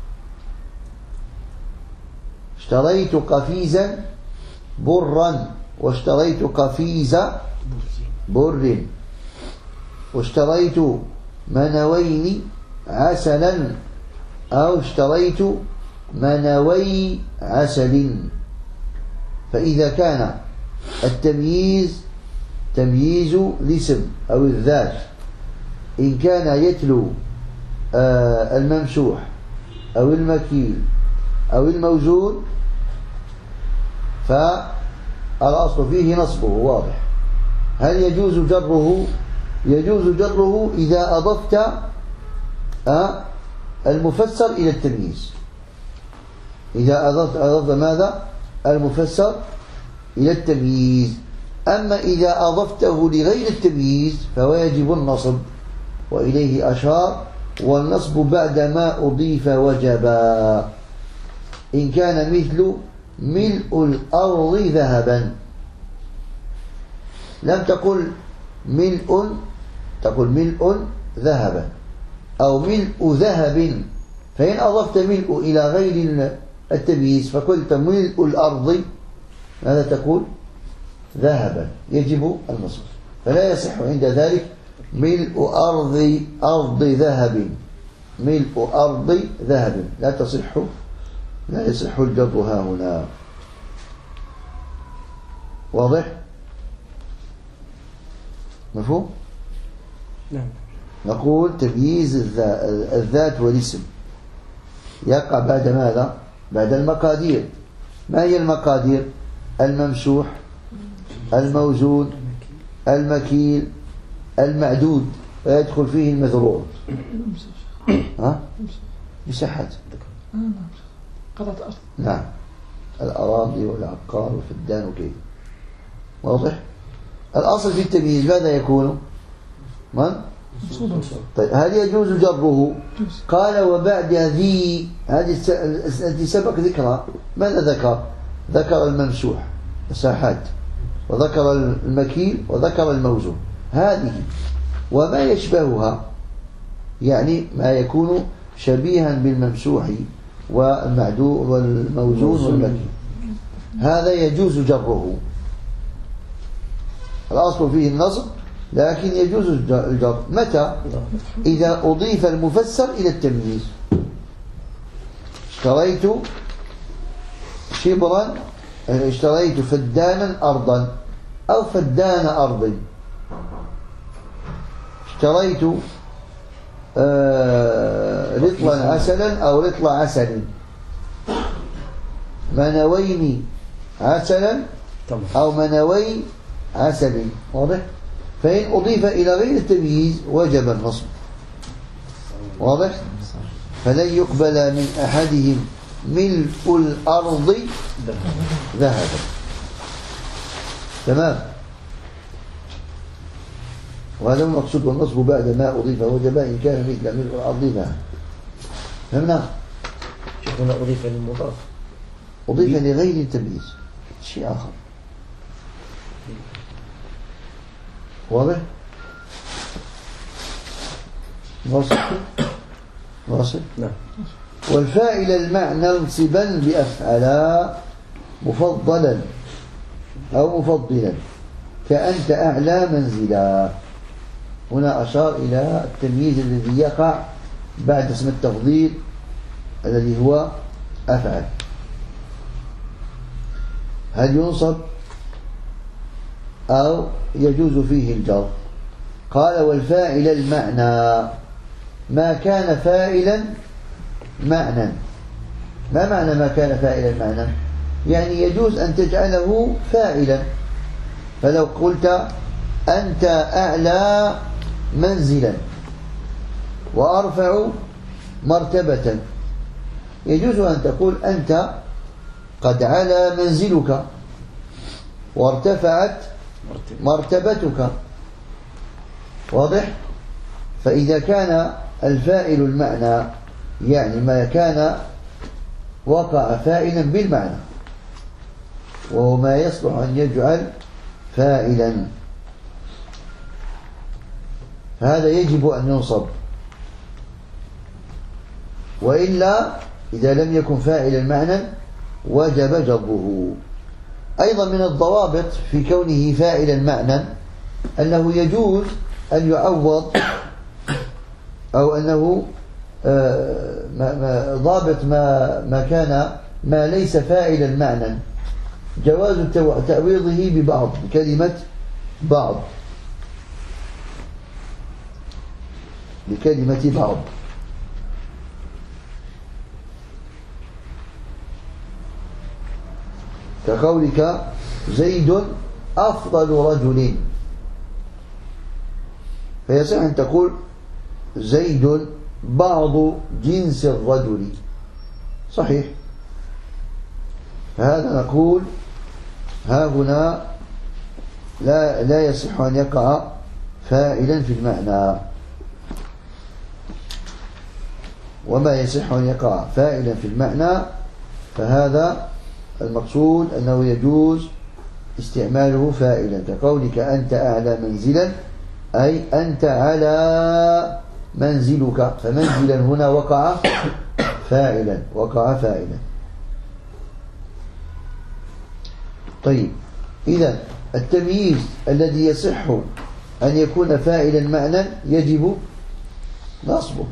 اشتريت قفيزا برا، واشتريت قفيز بر، واشتريت منوين عسلا، أو اشتريت منوي عسل. فإذا كان التمييز تمييز الاسم أو الذات، إن كان يتلو الممسوح أو المكيل أو الموزون فالأصل فيه نصبه واضح. هل يجوز جره؟ يجوز جره إذا أضفت المفسر إلى التمييز. إذا أضفت ماذا؟ المفسر إلى التمييز. أما إذا أضفته لغير التمييز فهو يجب النصب، وإليه أشار والنصب بعد ما أضيف وجبا إن كان مثل ملء الأرض ذهبا. لم تقل ملء، تقول ملء ذهبا أو ملء ذهب. فإن أضفت ملء إلى غير التمييز فقلت ملء الأرض، ماذا تقول؟ ذهبا، يجب النصب. فلا يصح عند ذلك ملء أرض ذهب، ملء أرض ذهب، لا يصح الجر ها هنا. واضح؟ مفهوم؟ نعم. نقول تمييز الذات والاسم يقع بعد ماذا؟ بعد المقادير. ما هي المقادير؟ الممسوح، الموزون، المكيل، المعدود، ويدخل فيه المذروع. مساحات قطعة أرض. نعم، الأراضي والعقار والفدان وكيف. واضح؟ الأصل في التمييز ماذا يكون؟ من؟ طيب هل يجوز جره؟ قال وبعد ذي، هذه التي سبق ذكرها. ماذا ذكر؟ ذكر الممسوح مساحات، وذكر المكيل، وذكر الموزون. هذه وما يشبهها، يعني ما يكون شبيها بالممسوح والمعدود والموزون والمكيل، هذا يجوز جره. الأصل فيه النصب، لكن يجوز الجر. متى؟ إذا أضيف المفسر إلى التمييز. اشتريت شبرا، اشتريت فدانا أرضا أو فدان أرض. اشتريت رطلا عسلا أو رطل عسل. منوين عسلا أو منوي عسل. واضح؟ فإن أضيف إلى غير التمييز وجب النصب. واضح؟ فلن يقبل من أحدهم ملء الأرض ذهبا. تمام. وهذا المقصود، والنصب بعد ما أضيف وجب إن كان مثل ملء الأرض ذهبا. فهمنا؟ هنا أضيف للمضاف، أضيف لغير التمييز شيء آخر. واضح؟ واصل؟ نعم. والفاعل المعنى انصبا بأفعلا مفضلا أو مفضلا كأنت أعلى منزلا. هنا أشار إلى التمييز الذي يقع بعد اسم التفضيل الذي هو أفعل. هل ينصب أو يجوز فيه الجر؟ قال والفاعل المعنى ما كان فاعلا معنى. ما معنى ما كان فاعلا معنى؟ يعني يجوز أن تجعله فاعلا. فلو قلت أنت أعلى منزلا وأرفع مرتبة، يجوز أن تقول أنت قد علا منزلك وارتفعت مرتبتك. واضح؟ فإذا كان الفاعل المعنى يعني ما كان وقع فاعلا بالمعنى، وهو ما يصلح أن يجعل فاعلا، فهذا يجب أن ينصب. وإلا إذا لم يكن فاعلا معنى وجب جره. أيضا من الضوابط في كونه فاعلا معنى أنه يجوز أن يعوض، أو أنه ضابط ما كان ما ليس فاعلا معنى جواز تعويضه ببعض، بكلمة بعض، بكلمة بعض. كقولك زيد أفضل رجل، فيصح أن تقول زيد بعض جنس الرجل. صحيح. فهذا نقول ها هنا لا يصح أن يقع فاعلا في المعنى. وما يصح أن يقع فاعلا في المعنى فهذا المقصود أنه يجوز استعماله فاعلا، كقولك أنت أعلى منزلا أي أنت على منزلك، فمنزلا هنا وقع فاعلا، وقع فاعلا. طيب، إذن التمييز الذي يصح أن يكون فاعلا معنى يجب نصبه.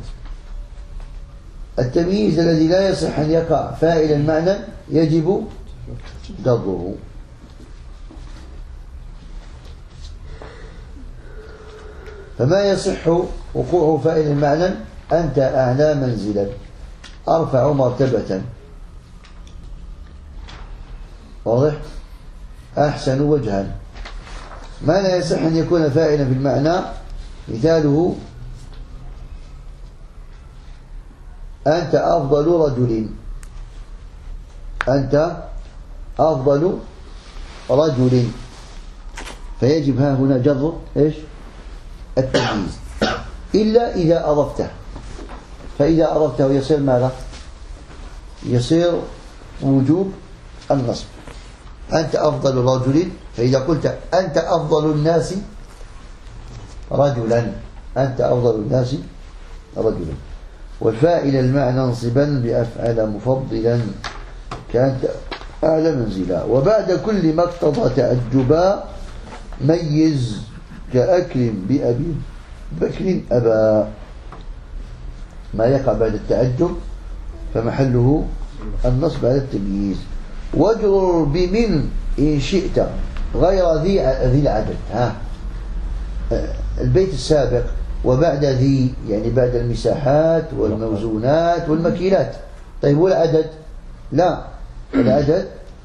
التمييز الذي لا يصح أن يقع فاعلا معنى يجب جره. فما يصح وقوعه فاعلا معنى أنت أعلى منزلا، أرفع مرتبة، واضح؟ أحسن وجها. ما لا يصح أن يكون فاعلا في المعنى مثاله أنت أفضل رجل، أنت أفضل رجل، فيجب ها هنا جر إيش؟ التمييز. إلا إذا أضفته، فإذا أضفته يصير ماذا؟ يصير وجوب النصب. أنت أفضل رجل، فإذا قلت أنت أفضل الناس رجلا، أنت أفضل الناس رجلا. والفاعل المعنى انصبا بأفعل مفضلا كأنت أعلى منزلا. وبعد كل ما اقتضى تأجبا ميز كأكل بأبي بكر أبا. ما يقع بعد التعجب فمحله النصب على التمييز. واجرر بمن إن شئت غير ذي العدد. البيت السابق وبعد ذي يعني بعد المساحات والموزونات والمكيلات. طيب والعدد؟ لا، العدد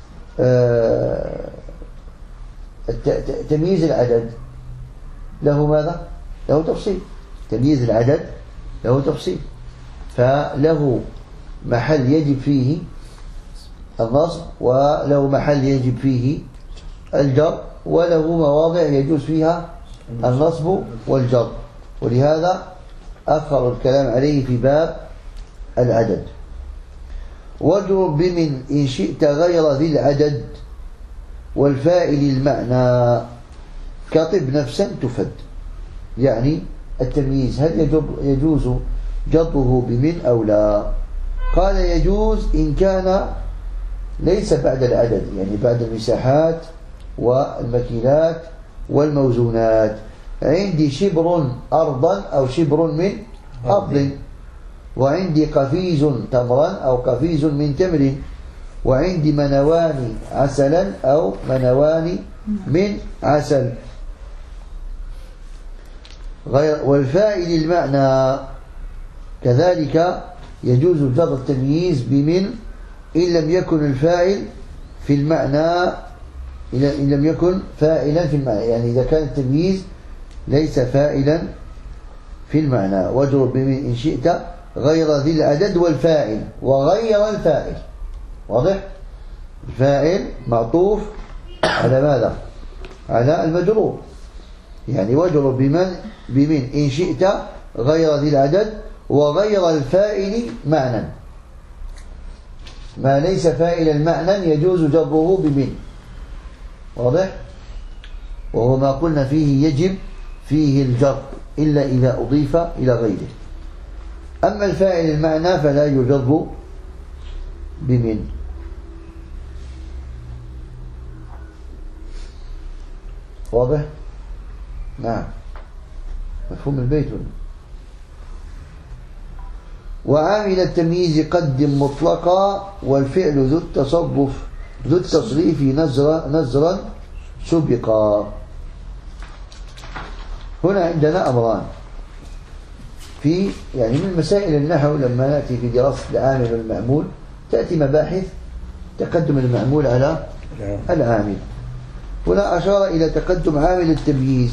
تمييز العدد له ماذا؟ له تفصيل. تمييز العدد له تفصيل، فله محل يجب فيه النصب، وله محل يجب فيه الجر، وله مواضع يجوز فيها النصب والجر. ولهذا أخر الكلام عليه في باب العدد. واجرر بمن إن شئت غير ذي العدد والفائل المعنى كطب نفسا تفد. يعني التمييز هل يجوز جره بمن أو لا؟ قال يجوز إن كان ليس بعد العدد، يعني بعد المساحات والمكيلات والموزونات. عندي شبر أرضا أو شبر من أرض، وعندي قفيز تمرا أو قفيز من تمر، وعندي منوان عسلا أو منوان من عسل. والفائل المعنى كذلك يجوز جر التمييز بمن إن لم يكن الفاعل في المعنى، إن لم يكن فاعلا في المعنى، يعني إذا كان التمييز ليس فاعلا في المعنى. واجرر بمن إن شئت غير ذي العدد والفاعل وغير الفاعل. واضح؟ الفاعل معطوف على ماذا؟ على المجرور. يعني واجرر بمن إن شئت غير ذي العدد وغير الفاعل معنى. ما ليس فاعلا معنى يجوز جره بمن. واضح؟ وهو ما قلنا فيه يجب فيه الجر إلا إذا أضيف إلى غيره. أما الفاعل المعنى فلا يجر بمن. واضح؟ نعم، مفهوم البيت. وعامل التمييز قدم مطلقا والفعل ذو التصريف نزرا سبقا. هنا عندنا أمران في يعني من مسائل النحو. لما نأتي في دراسة العامل والمعمول تأتي مباحث تقدم المعمول على العامل. هنا أشار إلى تقدم عامل التمييز،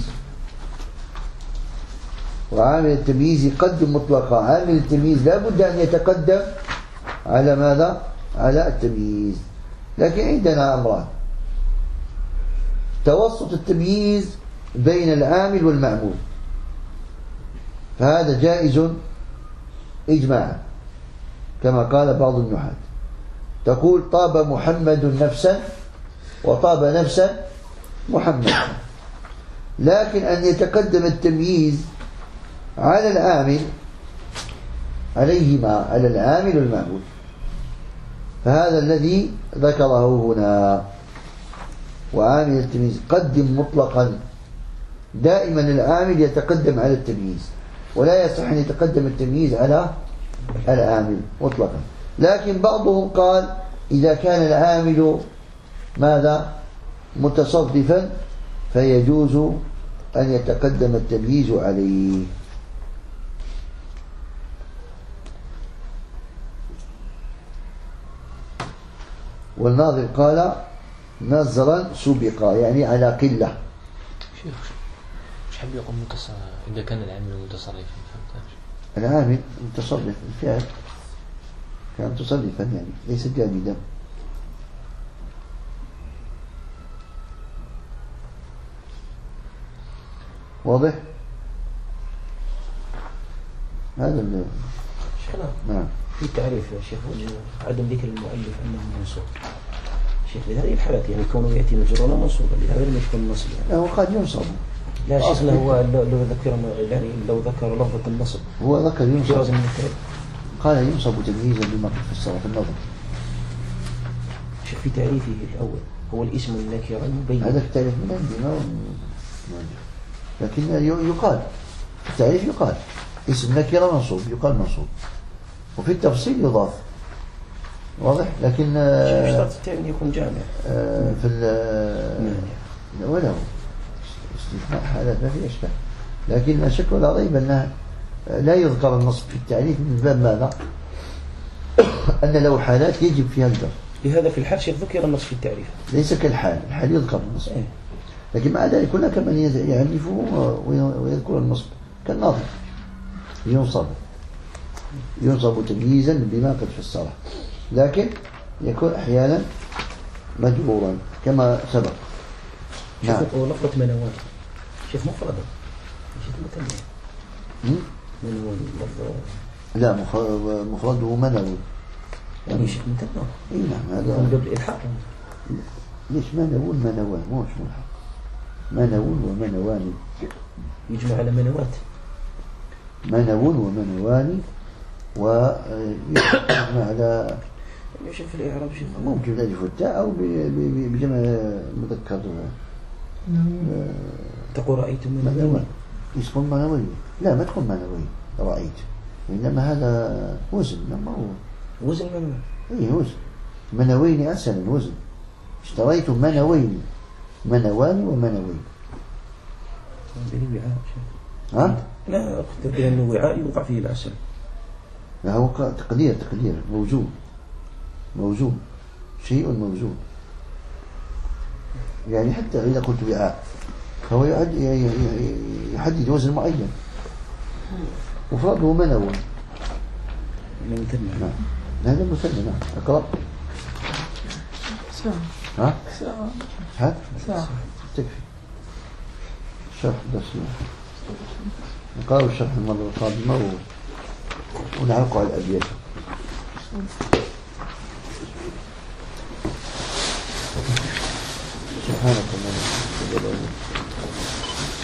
وعامل التمييز يقدم مطلقا. عامل التمييز لا بد أن يتقدم على ماذا؟ على التمييز. لكن عندنا أمران: توسط التمييز بين العامل والمعمول، فهذا جائز إجماعا كما قال بعض النحاة. تقول طاب محمد نفسا وطاب نفسا محمد. لكن أن يتقدم التمييز على العامل، عليهما، على العامل والمعمول، فهذا الذي ذكره هنا. وعامل التمييز قدم مطلقا، دائما العامل يتقدم على التمييز، ولا يصح أن يتقدم التمييز على العامل مطلقا. لكن بعضهم قال إذا كان العامل ماذا؟ متصرفا فيجوز أن يتقدم التمييز عليه. والناظر قال نزرا سبقا، يعني على قلة. شيخ مش حاب يقوم إذا كان العامل متصرفا؟ العامل متصرف، الفعل كان متصرفا يعني ليس جامدا. واضح؟ هذا شيخنا نعم. في تعريف يا شيخ عدم ذكر المؤلف أنه منصوب شيخ لهذه الحالات يعني كونه يأتي مجرونا منصوبا لهذا لم يكن نصب يعني. هو قد ينصب. لا شيخنا هو لو ذكر لفظة النصب هو ذكر ينصب جواز من التعريف. قال ينصب تمييزا بما قد فسر في النظر. شيخ في تعريفه الأول هو الاسم النكرة المبين. هذا التعريف من عندي لكن يقال التعريف يقال اسم نكرة منصوب يقال منصوب وفي التفصيل يضاف واضح. لكن اشترط التعريف يكون جامع في ولو استثناء حالات ما في إشكال. لكن لا شك ولا ريب أنها لا يذكر النصب في التعريف من باب ماذا؟ أن له حالات يجب فيها الجر. لهذا في الحال شيخ ذكر النصب في التعريف ليس كالحال الحال يذكر النصب لكن مع ذلك هناك من يعرفه ويذكر النصب كالناظر ينصب تمييزا بما قد فسره لكن يكون أحيانا مجبورا كما سبق. نعم. لفظة منوان شيخ مفردة شيخ مثنى منوان لفظة لا مفرده منوي يعني شيخ مثنى. اي نعم هذا من قبل الإلحاق ليش منوان مو ملحق منوون ومنوان يجمع على منوات منوون ومنوان ويجمع على يشوف في الإعراب شيخ ممكن ألف والتاء أو بجمع مذكر تقول رأيت منوان اسم منوي لا ما تكون منوي رأيت إنما هذا وزن لما هو وزن منوان إيه وزن منوين أسهل الوزن اشتريت منوين منوان ومنوين ها؟ لا أقصد بأنه وعاء يوقع فيه العسل. لا هو تقدير موجود شيء موجود يعني حتى إذا قلت وعاء فهو يحدد وزن معين مفرده منوي مثنى. نعم هذا مثنى. نعم اقرأ ساعة ها؟ ساعة تكفي شرح بس نقرأ الشرح المرة القادمة ونعلق على الأبيات. سبحانك